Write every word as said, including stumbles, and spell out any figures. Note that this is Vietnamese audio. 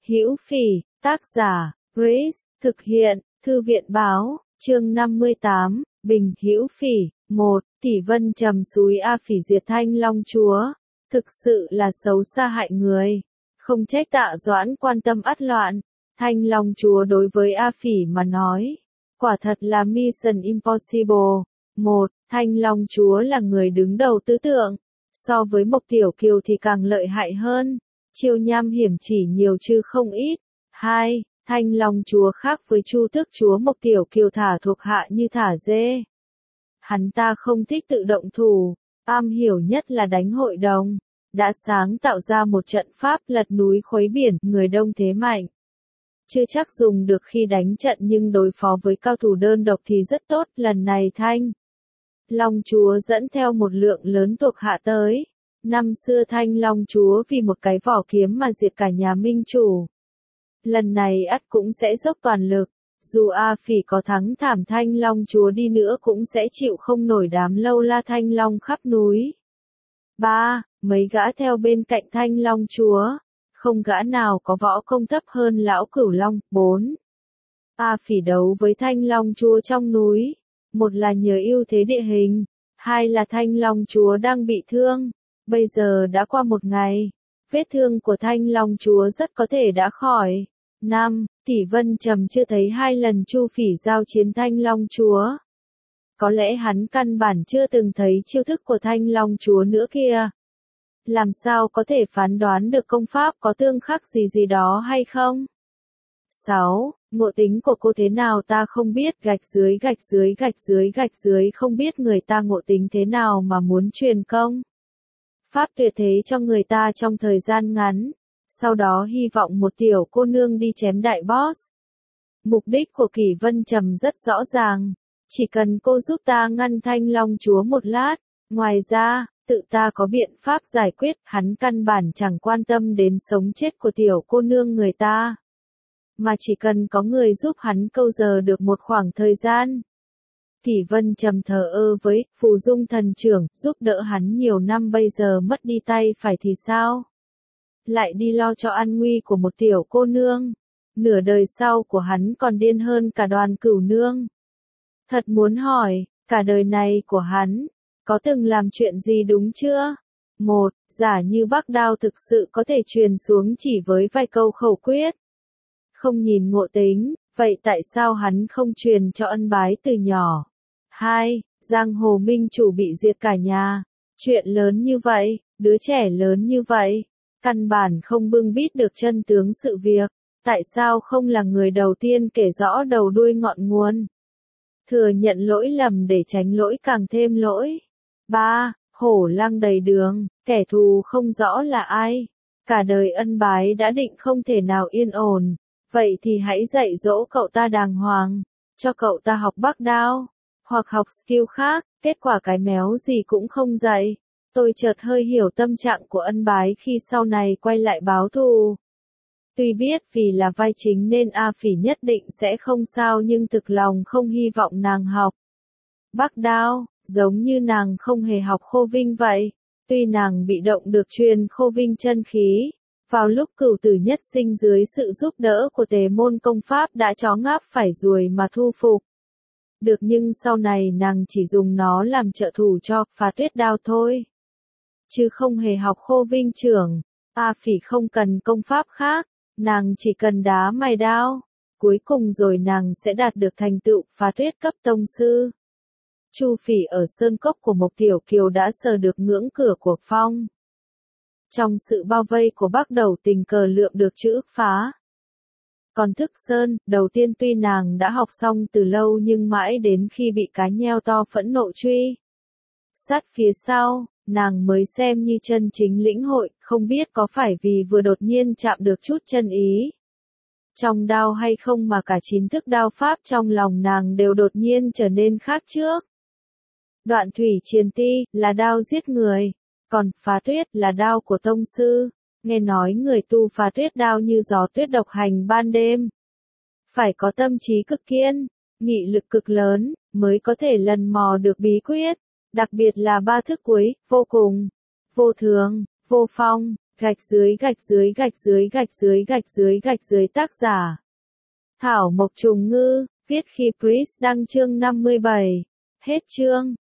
Hữu Phỉ, tác giả, Grace, thực hiện, Thư viện báo, chương năm mươi tám, Bình Hữu Phỉ, một, Tỷ Vân trầm súi A Phỉ diệt Thanh Long Chúa, thực sự là xấu xa hại người, không trách Tạ Doãn quan tâm ắt loạn, Thanh Long Chúa đối với A Phỉ mà nói, quả thật là Mission Impossible. Một, Thanh Long Chúa là người đứng đầu tứ tượng, so với Mộc Tiểu Kiều thì càng lợi hại hơn, chiêu nham hiểm chỉ nhiều chứ không ít. Hai, Thanh Long Chúa khác với Chu Tước Chúa, Mộc Tiểu Kiều thả thuộc hạ như thả dê. Hắn ta không thích tự động thủ, am hiểu nhất là đánh hội đồng, đã sáng tạo ra một trận pháp lật núi khuấy biển, người đông thế mạnh. Chưa chắc dùng được khi đánh trận nhưng đối phó với cao thủ đơn độc thì rất tốt. Lần này Thanh Long Chúa dẫn theo một lượng lớn thuộc hạ tới. Năm xưa Thanh Long Chúa vì một cái vỏ kiếm mà diệt cả nhà Minh Chủ. Lần này ắt cũng sẽ dốc toàn lực, dù A Phỉ có thắng thảm Thanh Long Chúa đi nữa cũng sẽ chịu không nổi đám lâu la Thanh Long khắp núi. Ba, mấy gã theo bên cạnh Thanh Long Chúa, không gã nào có võ công thấp hơn lão Cửu Long. Bốn, A Phỉ đấu với Thanh Long Chúa trong núi, một là nhờ ưu thế địa hình, hai là Thanh Long Chúa đang bị thương. Bây giờ đã qua một ngày, vết thương của Thanh Long Chúa rất có thể đã khỏi. Năm, Tỷ Vân trầm chưa thấy hai lần Chu Phỉ giao chiến Thanh Long Chúa. Có lẽ hắn căn bản chưa từng thấy chiêu thức của Thanh Long Chúa nữa kia. Làm sao có thể phán đoán được công pháp có tương khắc gì gì đó hay không? Sáu, ngộ tính của cô thế nào ta không biết, gạch dưới gạch dưới gạch dưới gạch dưới không biết người ta ngộ tính thế nào mà muốn truyền công pháp tuyệt thế cho người ta trong thời gian ngắn, sau đó hy vọng một tiểu cô nương đi chém đại boss. Mục đích của Kỷ Vân Trầm rất rõ ràng, chỉ cần cô giúp ta ngăn Thanh Long Chúa một lát, ngoài ra, tự ta có biện pháp giải quyết, hắn căn bản chẳng quan tâm đến sống chết của tiểu cô nương người ta, mà chỉ cần có người giúp hắn câu giờ được một khoảng thời gian. Kỷ Vân Trầm thờ ơ với Phù Dung thần trưởng, giúp đỡ hắn nhiều năm bây giờ mất đi tay phải thì sao? Lại đi lo cho an nguy của một tiểu cô nương. Nửa đời sau của hắn còn điên hơn cả Đoàn Cửu Nương. Thật muốn hỏi, cả đời này của hắn, có từng làm chuyện gì đúng chưa? Một, giả như Bắc Đao thực sự có thể truyền xuống chỉ với vài câu khẩu quyết. Không nhìn ngộ tính, vậy tại sao hắn không truyền cho Ân Bái từ nhỏ? Hai, Giang Hồ Minh Chủ bị diệt cả nhà. Chuyện lớn như vậy, đứa trẻ lớn như vậy, căn bản không bưng bít được chân tướng sự việc. Tại sao không là người đầu tiên kể rõ đầu đuôi ngọn nguồn? Thừa nhận lỗi lầm để tránh lỗi càng thêm lỗi. Ba, hổ lang đầy đường, kẻ thù không rõ là ai. Cả đời Ân Bái đã định không thể nào yên ổn. Vậy thì hãy dạy dỗ cậu ta đàng hoàng, cho cậu ta học Bắc Đao, hoặc học skill khác, kết quả cái méo gì cũng không dạy. Tôi chợt hơi hiểu tâm trạng của Ân Bái khi sau này quay lại báo thù. Tuy biết vì là vai chính nên A Phỉ nhất định sẽ không sao nhưng thực lòng không hy vọng nàng học Bắc Đao, giống như nàng không hề học Khô Vinh vậy. Tuy nàng bị động được truyền Khô Vinh chân khí, vào lúc Cửu Tử Nhất Sinh dưới sự giúp đỡ của Tề môn công pháp đã chó ngáp phải ruồi mà thu phục được, nhưng sau này nàng chỉ dùng nó làm trợ thủ cho Phá Tuyết Đao thôi, chứ không hề học Khô Vinh trưởng. A Phỉ không cần công pháp khác, nàng chỉ cần đá mài đao, cuối cùng rồi nàng sẽ đạt được thành tựu Phá Tuyết cấp tông sư. Chu Phỉ ở sơn cốc của Mộc Tiểu Kiều đã sờ được ngưỡng cửa của phong. Trong sự bao vây của Bắc Đầu tình cờ lượm được chữ phá. Còn Thức Sơn, đầu tiên tuy nàng đã học xong từ lâu nhưng mãi đến khi bị cá nheo to phẫn nộ truy sát phía sau, nàng mới xem như chân chính lĩnh hội, không biết có phải vì vừa đột nhiên chạm được chút chân ý trong đao hay không mà cả chín thức đao pháp trong lòng nàng đều đột nhiên trở nên khác trước. Đoạn Thủy Triền Ti là đao giết người, còn Phá Tuyết là đao của tông sư. Nghe nói người tu Phá Tuyết đao như gió tuyết độc hành ban đêm, phải có tâm trí cực kiên, nghị lực cực lớn, mới có thể lần mò được bí quyết, đặc biệt là ba thức cuối, vô cùng, vô thường, vô phong, Gạch dưới gạch dưới gạch dưới gạch dưới gạch dưới gạch dưới tác giả. Thảo Mộc Trùng Ngư, viết khi Pris đăng chương năm mươi bảy. Hết chương.